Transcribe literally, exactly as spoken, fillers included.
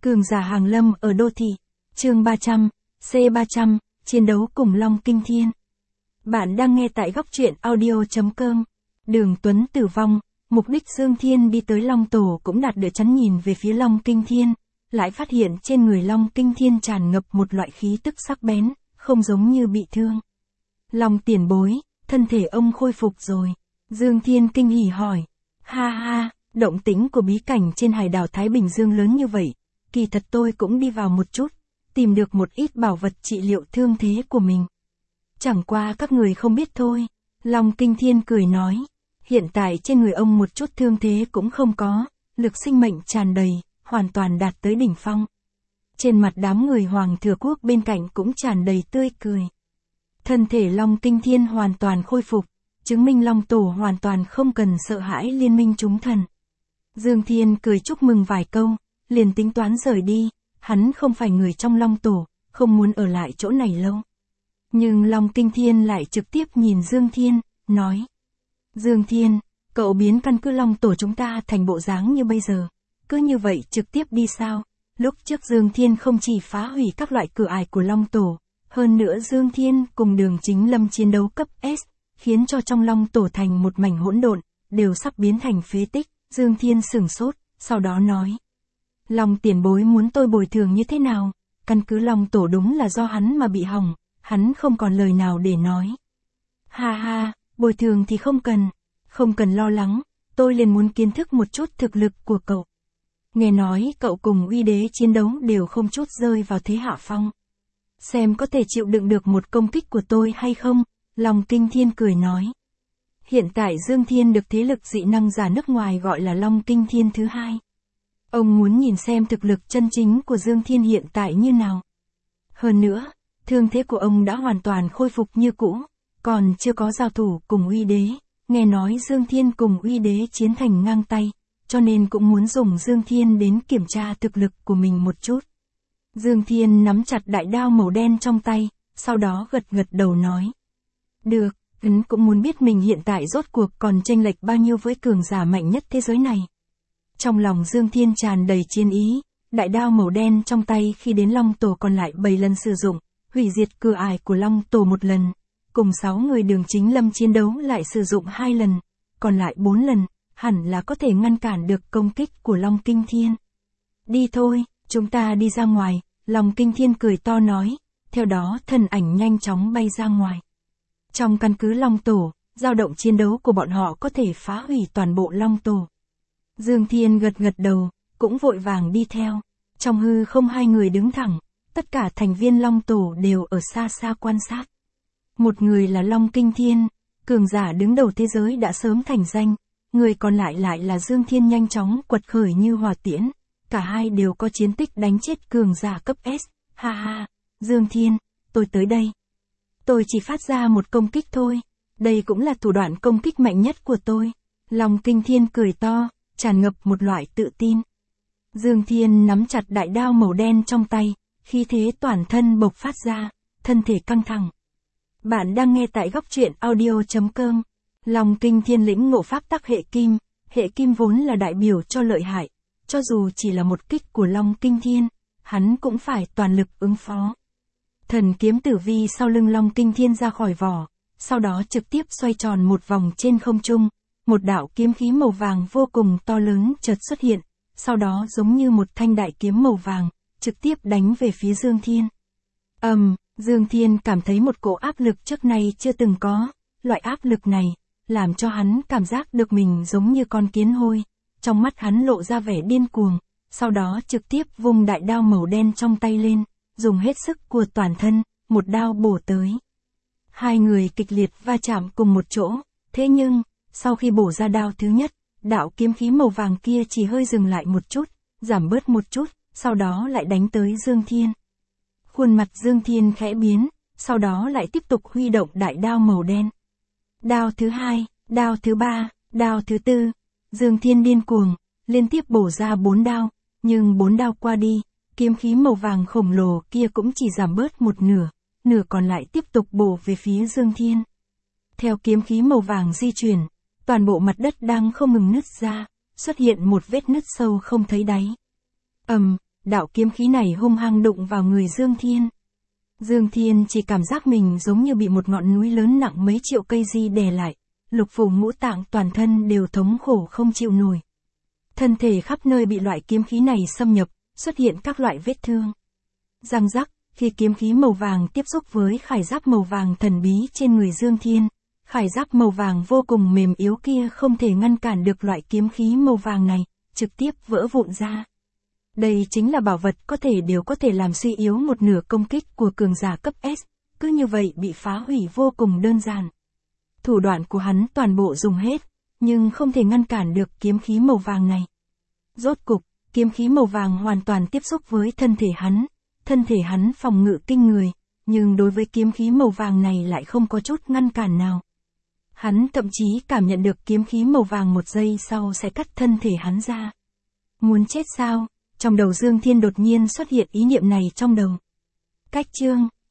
Cường giả hàng lâm ở đô thị. Chương ba trăm, C ba trăm, chiến đấu cùng Long Kinh Thiên. Bạn đang nghe tại góc truyện audio chấm com. Đường Tuấn tử vong, mục đích Dương Thiên đi tới Long Tổ cũng đạt được chắn nhìn về phía Long Kinh Thiên, lại phát hiện trên người Long Kinh Thiên tràn ngập một loại khí tức sắc bén, không giống như bị thương. Long tiền bối, thân thể ông khôi phục rồi. Dương Thiên kinh hỉ hỏi. Ha ha, động tĩnh của bí cảnh trên hải đảo Thái Bình Dương lớn như vậy, kỳ thật tôi cũng đi vào một chút, tìm được một ít bảo vật trị liệu thương thế của mình. Chẳng qua các người không biết thôi. Long Kinh Thiên cười nói. Hiện tại trên người ông một chút thương thế cũng không có, lực sinh mệnh tràn đầy, hoàn toàn đạt tới đỉnh phong. Trên mặt đám người Hoàng Thừa Quốc bên cạnh cũng tràn đầy tươi cười. Thân thể Long Kinh Thiên hoàn toàn khôi phục, chứng minh Long Tổ hoàn toàn không cần sợ hãi liên minh chúng thần. Dương Thiên cười chúc mừng vài câu, liền tính toán rời đi, hắn không phải người trong Long Tổ, không muốn ở lại chỗ này lâu. Nhưng Long Kinh Thiên lại trực tiếp nhìn Dương Thiên, nói. Dương Thiên, cậu biến căn cứ Long Tổ chúng ta thành bộ dáng như bây giờ, cứ như vậy trực tiếp đi sao? Lúc trước Dương Thiên không chỉ phá hủy các loại cửa ải của Long Tổ, hơn nữa Dương Thiên cùng Đường Chính Lâm chiến đấu cấp S, khiến cho trong Long Tổ thành một mảnh hỗn độn, đều sắp biến thành phế tích. Dương Thiên sửng sốt, sau đó nói. Long tiền bối muốn tôi bồi thường như thế nào? Căn cứ Long Tổ đúng là do hắn mà bị hỏng, hắn không còn lời nào để nói. Ha ha, bồi thường thì không cần, không cần lo lắng, tôi liền muốn kiến thức một chút thực lực của cậu. Nghe nói cậu cùng uy đế chiến đấu đều không chút rơi vào thế hạ phong. Xem có thể chịu đựng được một công kích của tôi hay không? Long Kinh Thiên cười nói. Hiện tại Dương Thiên được thế lực dị năng giả nước ngoài gọi là Long Kinh Thiên thứ hai. Ông muốn nhìn xem thực lực chân chính của Dương Thiên hiện tại như nào. Hơn nữa, thương thế của ông đã hoàn toàn khôi phục như cũ, còn chưa có giao thủ cùng uy đế. Nghe nói Dương Thiên cùng uy đế chiến thành ngang tay, cho nên cũng muốn dùng Dương Thiên đến kiểm tra thực lực của mình một chút. Dương Thiên nắm chặt đại đao màu đen trong tay, sau đó gật gật đầu nói. Được, hắn cũng muốn biết mình hiện tại rốt cuộc còn chênh lệch bao nhiêu với cường giả mạnh nhất thế giới này. Trong lòng Dương Thiên tràn đầy chiến ý, đại đao màu đen trong tay khi đến Long Tổ còn lại bảy lần sử dụng, hủy diệt cửa ải của Long Tổ một lần, cùng sáu người Đường Chính Lâm chiến đấu lại sử dụng hai lần, còn lại bốn lần, hẳn là có thể ngăn cản được công kích của Long Kinh Thiên. Đi thôi, chúng ta đi ra ngoài, Long Kinh Thiên cười to nói, theo đó thân ảnh nhanh chóng bay ra ngoài. Trong căn cứ Long Tổ, dao động chiến đấu của bọn họ có thể phá hủy toàn bộ Long Tổ. Dương Thiên gật gật đầu, cũng vội vàng đi theo. Trong hư không hai người đứng thẳng, tất cả thành viên Long Tổ đều ở xa xa quan sát. Một người là Long Kinh Thiên, cường giả đứng đầu thế giới đã sớm thành danh, người còn lại lại là Dương Thiên nhanh chóng quật khởi như hỏa tiễn, cả hai đều có chiến tích đánh chết cường giả cấp S. Ha ha, Dương Thiên, tôi tới đây. Tôi chỉ phát ra một công kích thôi, đây cũng là thủ đoạn công kích mạnh nhất của tôi. Long Kinh Thiên cười to, tràn ngập một loại tự tin. Dương Thiên nắm chặt đại đao màu đen trong tay, khí thế toàn thân bộc phát ra, thân thể căng thẳng. Bạn đang nghe tại góc truyện audio chấm com. Long Kinh Thiên lĩnh ngộ pháp tắc hệ kim, hệ kim vốn là đại biểu cho lợi hại, cho dù chỉ là một kích của Long Kinh Thiên, hắn cũng phải toàn lực ứng phó. Thần kiếm tử vi sau lưng Long Kinh Thiên ra khỏi vỏ, sau đó trực tiếp xoay tròn một vòng trên không trung, một đạo kiếm khí màu vàng vô cùng to lớn chợt xuất hiện, sau đó giống như một thanh đại kiếm màu vàng, trực tiếp đánh về phía Dương Thiên. Ầm, um, Dương Thiên cảm thấy một cỗ áp lực trước nay chưa từng có, loại áp lực này làm cho hắn cảm giác được mình giống như con kiến hôi, trong mắt hắn lộ ra vẻ điên cuồng, sau đó trực tiếp vung đại đao màu đen trong tay lên, dùng hết sức của toàn thân, một đao bổ tới. Hai người kịch liệt va chạm cùng một chỗ, thế nhưng, sau khi bổ ra đao thứ nhất, đạo kiếm khí màu vàng kia chỉ hơi dừng lại một chút, giảm bớt một chút, sau đó lại đánh tới Dương Thiên. Khuôn mặt Dương Thiên khẽ biến, sau đó lại tiếp tục huy động đại đao màu đen. Đao thứ hai, đao thứ ba, đao thứ tư, Dương Thiên điên cuồng, liên tiếp bổ ra bốn đao, nhưng bốn đao qua đi, kiếm khí màu vàng khổng lồ kia cũng chỉ giảm bớt một nửa, nửa còn lại tiếp tục bổ về phía Dương Thiên. Theo kiếm khí màu vàng di chuyển, toàn bộ mặt đất đang không ngừng nứt ra, xuất hiện một vết nứt sâu không thấy đáy. Ầm, um, đạo kiếm khí này hung hăng đụng vào người Dương Thiên. Dương Thiên chỉ cảm giác mình giống như bị một ngọn núi lớn nặng mấy triệu cây di đè lại, lục phủ ngũ tạng toàn thân đều thống khổ không chịu nổi. Thân thể khắp nơi bị loại kiếm khí này xâm nhập, xuất hiện các loại vết thương. Răng rắc, khi kiếm khí màu vàng tiếp xúc với khải giáp màu vàng thần bí trên người Dương Thiên, khải giáp màu vàng vô cùng mềm yếu kia không thể ngăn cản được loại kiếm khí màu vàng này, trực tiếp vỡ vụn ra. Đây chính là bảo vật có thể đều có thể làm suy yếu một nửa công kích của cường giả cấp S, cứ như vậy bị phá hủy vô cùng đơn giản. Thủ đoạn của hắn toàn bộ dùng hết, nhưng không thể ngăn cản được kiếm khí màu vàng này. Rốt cục, kiếm khí màu vàng hoàn toàn tiếp xúc với thân thể hắn, thân thể hắn phòng ngự kinh người, nhưng đối với kiếm khí màu vàng này lại không có chút ngăn cản nào. Hắn thậm chí cảm nhận được kiếm khí màu vàng một giây sau sẽ cắt thân thể hắn ra. Muốn chết sao? Trong đầu Dương Thiên đột nhiên xuất hiện ý niệm này trong đầu. Cách chương,